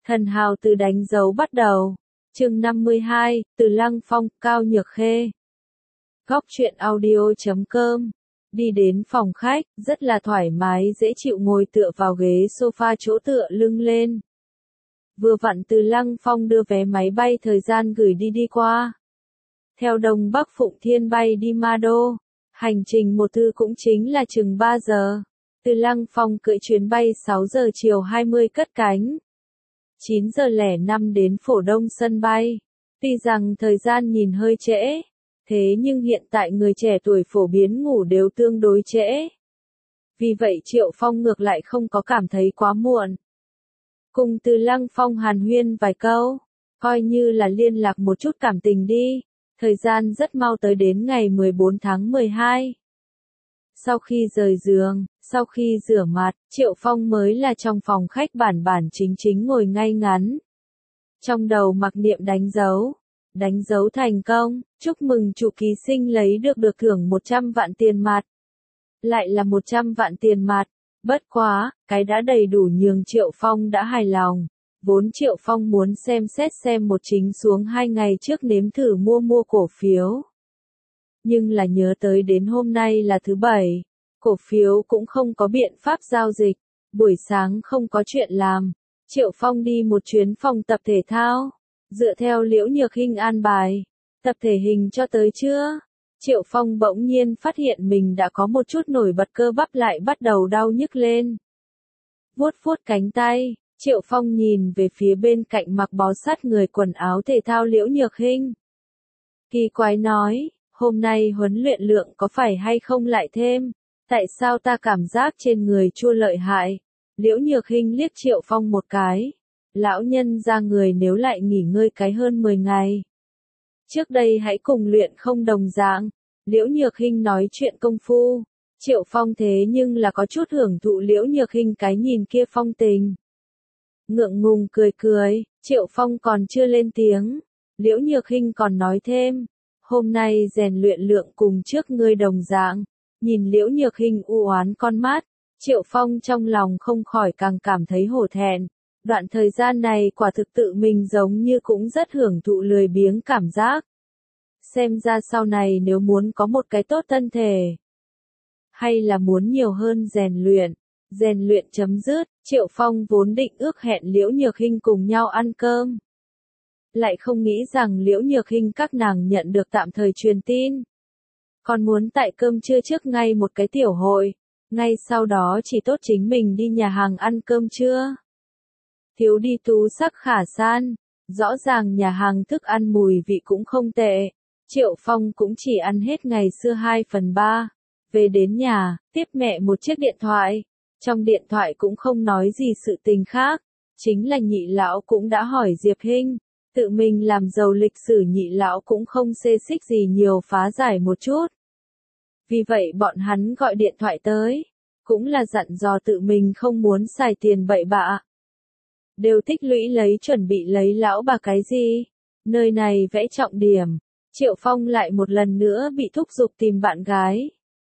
Thần hào từ đánh dấu bắt đầu. Chương 52, từ Lăng Phong, Cao Nhược Khê. Góc truyện audio.com. Đi đến phòng khách, rất là thoải mái dễ chịu ngồi tựa vào ghế sofa chỗ tựa lưng lên. Vừa vặn từ Lăng Phong đưa vé máy bay thời gian gửi đi qua. Theo Đông Bắc Phụng Thiên bay đi Ma Đô, hành trình một thư cũng chính là chừng 3 giờ. Từ Lăng Phong cưỡi chuyến bay 6 giờ chiều 20 cất cánh. 9 giờ 05 đến Phổ Đông sân bay. Tuy rằng thời gian nhìn hơi trễ, thế nhưng hiện tại người trẻ tuổi phổ biến ngủ đều tương đối trễ. Vì vậy Triệu Phong ngược lại không có cảm thấy quá muộn. Cùng Từ Lăng Phong hàn huyên vài câu, coi như là liên lạc một chút cảm tình đi. Thời gian rất mau tới đến ngày 14 tháng 12. Sau khi rời giường, sau khi rửa mặt, Triệu Phong mới là trong phòng khách bản chính ngồi ngay ngắn. Trong đầu mặc niệm đánh dấu thành công, chúc mừng chủ ký sinh lấy được thưởng 100 vạn tiền mặt. Lại là 100 vạn tiền mặt, bất quá, cái đã đầy đủ nhường Triệu Phong đã hài lòng. Vốn Triệu Phong muốn xem một chính xuống 2 ngày trước nếm thử mua cổ phiếu. Nhưng là nhớ tới đến hôm nay là thứ Bảy, cổ phiếu cũng không có biện pháp giao dịch, buổi sáng không có chuyện làm. Triệu Phong đi một chuyến phòng tập thể thao, dựa theo Liễu Nhược Hinh an bài, tập thể hình cho tới trưa. Triệu Phong bỗng nhiên phát hiện mình đã có một chút nổi bật cơ bắp lại bắt đầu đau nhức lên. Vuốt cánh tay, Triệu Phong nhìn về phía bên cạnh mặc bó sát người quần áo thể thao Liễu Nhược Hinh. Kỳ quái nói, hôm nay huấn luyện lượng có phải hay không lại thêm, tại sao ta cảm giác trên người chua lợi hại. Liễu Nhược Hinh liếc Triệu Phong một cái. Lão nhân ra người nếu lại nghỉ ngơi cái hơn 10 ngày. Trước đây hãy cùng luyện không đồng dạng. Liễu Nhược Hinh nói chuyện công phu. Triệu Phong thế nhưng là có chút hưởng thụ Liễu Nhược Hinh cái nhìn kia phong tình. Ngượng ngùng cười, Triệu Phong còn chưa lên tiếng. Liễu Nhược Hinh còn nói thêm. Hôm nay rèn luyện lượng cùng trước ngươi đồng dạng. Nhìn Liễu Nhược Hinh u oán con mắt. Triệu Phong trong lòng không khỏi càng cảm thấy hổ thẹn. Đoạn thời gian này quả thực tự mình giống như cũng rất hưởng thụ lười biếng cảm giác. Xem ra sau này nếu muốn có một cái tốt thân thể, hay là muốn nhiều hơn rèn luyện chấm dứt, Triệu Phong vốn định ước hẹn Liễu Nhược Hinh cùng nhau ăn cơm. Lại không nghĩ rằng Liễu Nhược Hinh các nàng nhận được tạm thời truyền tin. Còn muốn tại cơm trưa trước ngay một cái tiểu hội, ngay sau đó chỉ tốt chính mình đi nhà hàng ăn cơm trưa. Thiếu đi tú sắc khả san, rõ ràng nhà hàng thức ăn mùi vị cũng không tệ. Triệu Phong cũng chỉ ăn hết ngày xưa 2/3. Về đến nhà, tiếp mẹ một chiếc điện thoại. Trong điện thoại cũng không nói gì sự tình khác. Chính là Nhị lão cũng đã hỏi Diệp Hinh. Tự mình làm giàu lịch sử Nhị lão cũng không xê xích gì nhiều phá giải một chút. Vì vậy bọn hắn gọi điện thoại tới. Cũng là dặn dò tự mình không muốn xài tiền bậy bạ. Đều tích lũy lấy chuẩn bị lấy lão bà cái gì. Nơi này vẽ trọng điểm. Triệu Phong lại một lần nữa bị thúc giục tìm bạn gái.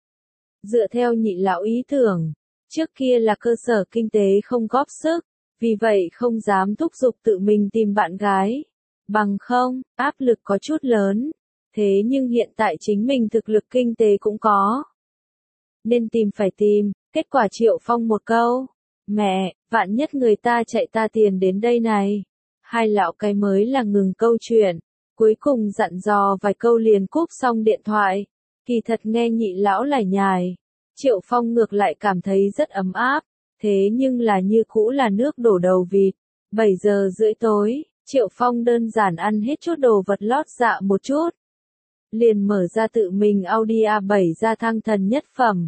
Dựa theo Nhị lão ý tưởng, trước kia là cơ sở kinh tế không góp sức, vì vậy không dám thúc giục tự mình tìm bạn gái. Bằng không, áp lực có chút lớn. Thế nhưng hiện tại chính mình thực lực kinh tế cũng có. Nên tìm phải tìm, kết quả Triệu Phong một câu. Mẹ, vạn nhất người ta chạy ta tiền đến đây này. Hai lão cái mới là ngừng câu chuyện. Cuối cùng dặn dò vài câu liền cúp xong điện thoại. Kỳ thật nghe Nhị lão lải nhải. Triệu Phong ngược lại cảm thấy rất ấm áp. Thế nhưng là như cũ là nước đổ đầu vịt. 7 giờ rưỡi tối, Triệu Phong đơn giản ăn hết chút đồ vật lót dạ một chút. Liền mở ra tự mình Audi A7 ra thăng thần nhất phẩm.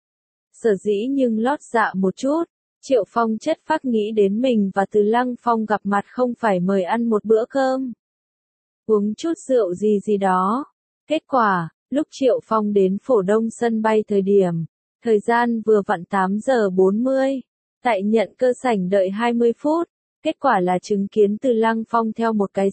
Sở dĩ nhưng lót dạ một chút. Triệu Phong chất phác nghĩ đến mình và Từ Lăng Phong gặp mặt không phải mời ăn một bữa cơm. Uống chút rượu gì đó. Kết quả, lúc Triệu Phong đến Phổ Đông sân bay thời điểm, thời gian vừa vặn 8 giờ 40. Tại nhận cơ sảnh đợi 20 phút. Kết quả là chứng kiến Từ Lăng Phong theo một cái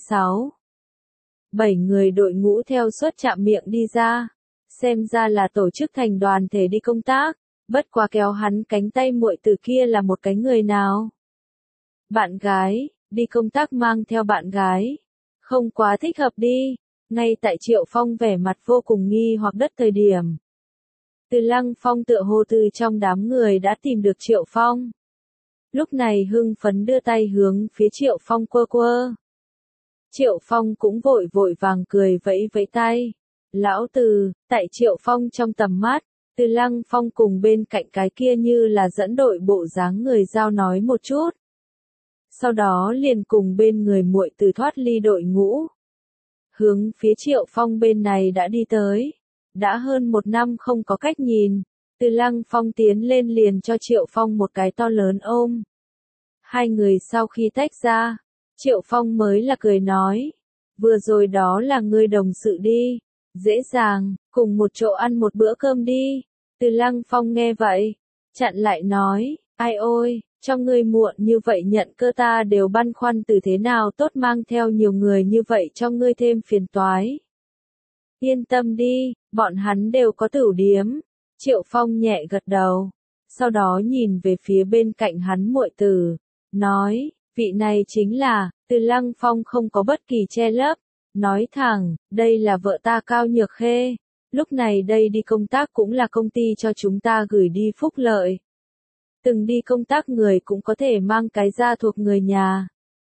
7 người đội ngũ theo suất chạm miệng đi ra. Xem ra là tổ chức thành đoàn thể đi công tác. Bất quá kéo hắn cánh tay muội từ kia là một cái người nào? Bạn gái, đi công tác mang theo bạn gái. Không quá thích hợp đi. Ngay tại Triệu Phong vẻ mặt vô cùng nghi hoặc đất thời điểm. Từ Lăng Phong tựa hồ từ trong đám người đã tìm được Triệu Phong. Lúc này hưng phấn đưa tay hướng phía Triệu Phong quơ quơ. Triệu Phong cũng vội vội vàng cười vẫy vẫy tay. Lão Từ, tại Triệu Phong trong tầm mắt, Từ Lăng Phong cùng bên cạnh cái kia như là dẫn đội bộ dáng người giao nói một chút. Sau đó liền cùng bên người muội Từ thoát ly đội ngũ. Hướng phía Triệu Phong bên này đã đi tới. Đã hơn 1 năm không có cách nhìn, Từ Lăng Phong tiến lên liền cho Triệu Phong một cái to lớn ôm. Hai người sau khi tách ra, Triệu Phong mới là cười nói, vừa rồi đó là ngươi đồng sự đi, dễ dàng, cùng một chỗ ăn một bữa cơm đi. Từ Lăng Phong nghe vậy, chặn lại nói, ai ôi, cho ngươi muộn như vậy nhận cơ ta đều băn khoăn từ thế nào tốt mang theo nhiều người như vậy cho ngươi thêm phiền toái. Yên tâm đi, bọn hắn đều có tửu điếm. Triệu Phong nhẹ gật đầu, sau đó nhìn về phía bên cạnh hắn muội Từ, nói, vị này chính là, Từ Lăng Phong không có bất kỳ che lấp, nói thẳng, đây là vợ ta Cao Nhược Khê, lúc này đây đi công tác cũng là công ty cho chúng ta gửi đi phúc lợi. Từng đi công tác người cũng có thể mang cái gia thuộc người nhà.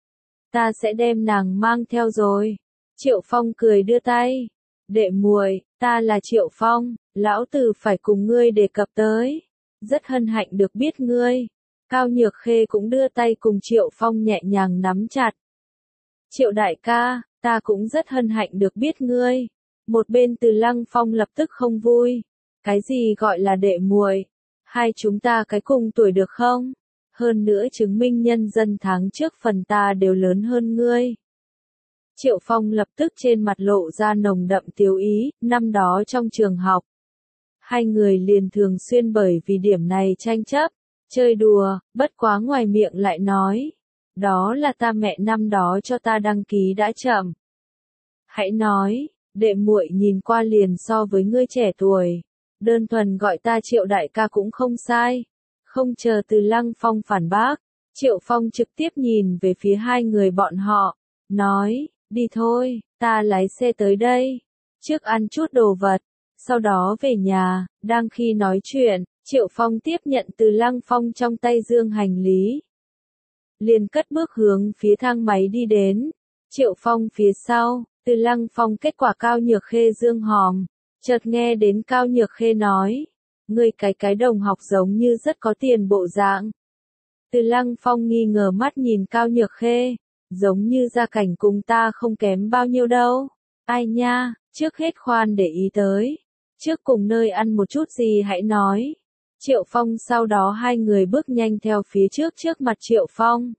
Ta sẽ đem nàng mang theo rồi. Triệu Phong cười đưa tay. Đệ muội, ta là Triệu Phong, lão Từ phải cùng ngươi đề cập tới. Rất hân hạnh được biết ngươi. Cao Nhược Khê cũng đưa tay cùng Triệu Phong nhẹ nhàng nắm chặt. Triệu đại ca, ta cũng rất hân hạnh được biết ngươi. Một bên Từ Lăng Phong lập tức không vui. Cái gì gọi là đệ muội? Hai chúng ta cái cùng tuổi được không? Hơn nữa chứng minh nhân dân tháng trước phần ta đều lớn hơn ngươi. Triệu Phong lập tức trên mặt lộ ra nồng đậm tiêu ý, năm đó trong trường học. Hai người liền thường xuyên bởi vì điểm này tranh chấp, chơi đùa, bất quá ngoài miệng lại nói. Đó là ta mẹ năm đó cho ta đăng ký đã chậm. Hãy nói, đệ muội nhìn qua liền so với ngươi trẻ tuổi. Đơn thuần gọi ta Triệu đại ca cũng không sai. Không chờ Từ Lăng Phong phản bác, Triệu Phong trực tiếp nhìn về phía hai người bọn họ, nói, đi thôi, ta lái xe tới đây, trước ăn chút đồ vật, sau đó về nhà. Đang khi nói chuyện, Triệu Phong tiếp nhận Từ Lăng Phong trong tay dương hành lý. Liền cất bước hướng phía thang máy đi đến, Triệu Phong phía sau, Từ Lăng Phong kết quả Cao Nhược Khê dương hòm. Chợt nghe đến Cao Nhược Khê nói, ngươi cái đồng học giống như rất có tiền bộ dạng. Từ Lăng Phong nghi ngờ mắt nhìn Cao Nhược Khê, giống như gia cảnh cùng ta không kém bao nhiêu đâu. Ai nha, trước hết khoan để ý tới, trước cùng nơi ăn một chút gì hãy nói. Triệu Phong sau đó hai người bước nhanh theo phía trước mặt Triệu Phong.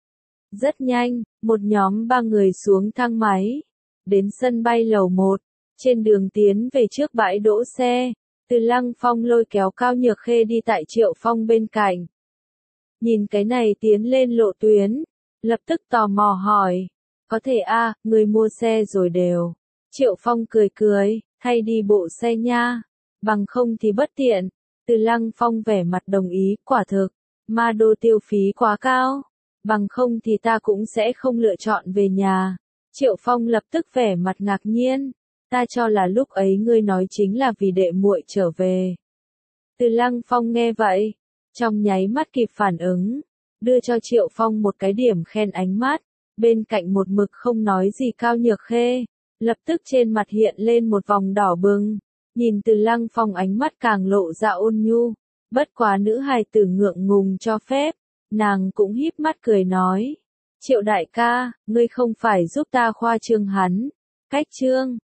Rất nhanh, một nhóm 3 người xuống thang máy, đến sân bay lầu 1. Trên đường tiến về trước bãi đỗ xe, Từ Lăng Phong lôi kéo Cao Nhược Khê đi tại Triệu Phong bên cạnh. Nhìn cái này tiến lên lộ tuyến, lập tức tò mò hỏi, có thể người mua xe rồi đều. Triệu Phong cười, thay đi bộ xe nha, bằng không thì bất tiện. Từ Lăng Phong vẻ mặt đồng ý, quả thực, ma đô tiêu phí quá cao, bằng không thì ta cũng sẽ không lựa chọn về nhà. Triệu Phong lập tức vẻ mặt ngạc nhiên. Ta cho là lúc ấy ngươi nói chính là vì đệ muội trở về. Từ Lăng Phong nghe vậy, trong nháy mắt kịp phản ứng, đưa cho Triệu Phong một cái điểm khen ánh mắt, bên cạnh một mực không nói gì Cao Nhược Khê, lập tức trên mặt hiện lên một vòng đỏ bừng, nhìn Từ Lăng Phong ánh mắt càng lộ ra ôn nhu, bất quá nữ hài tử ngượng ngùng cho phép, nàng cũng híp mắt cười nói, Triệu đại ca, ngươi không phải giúp ta khoa trương hắn, cách trương.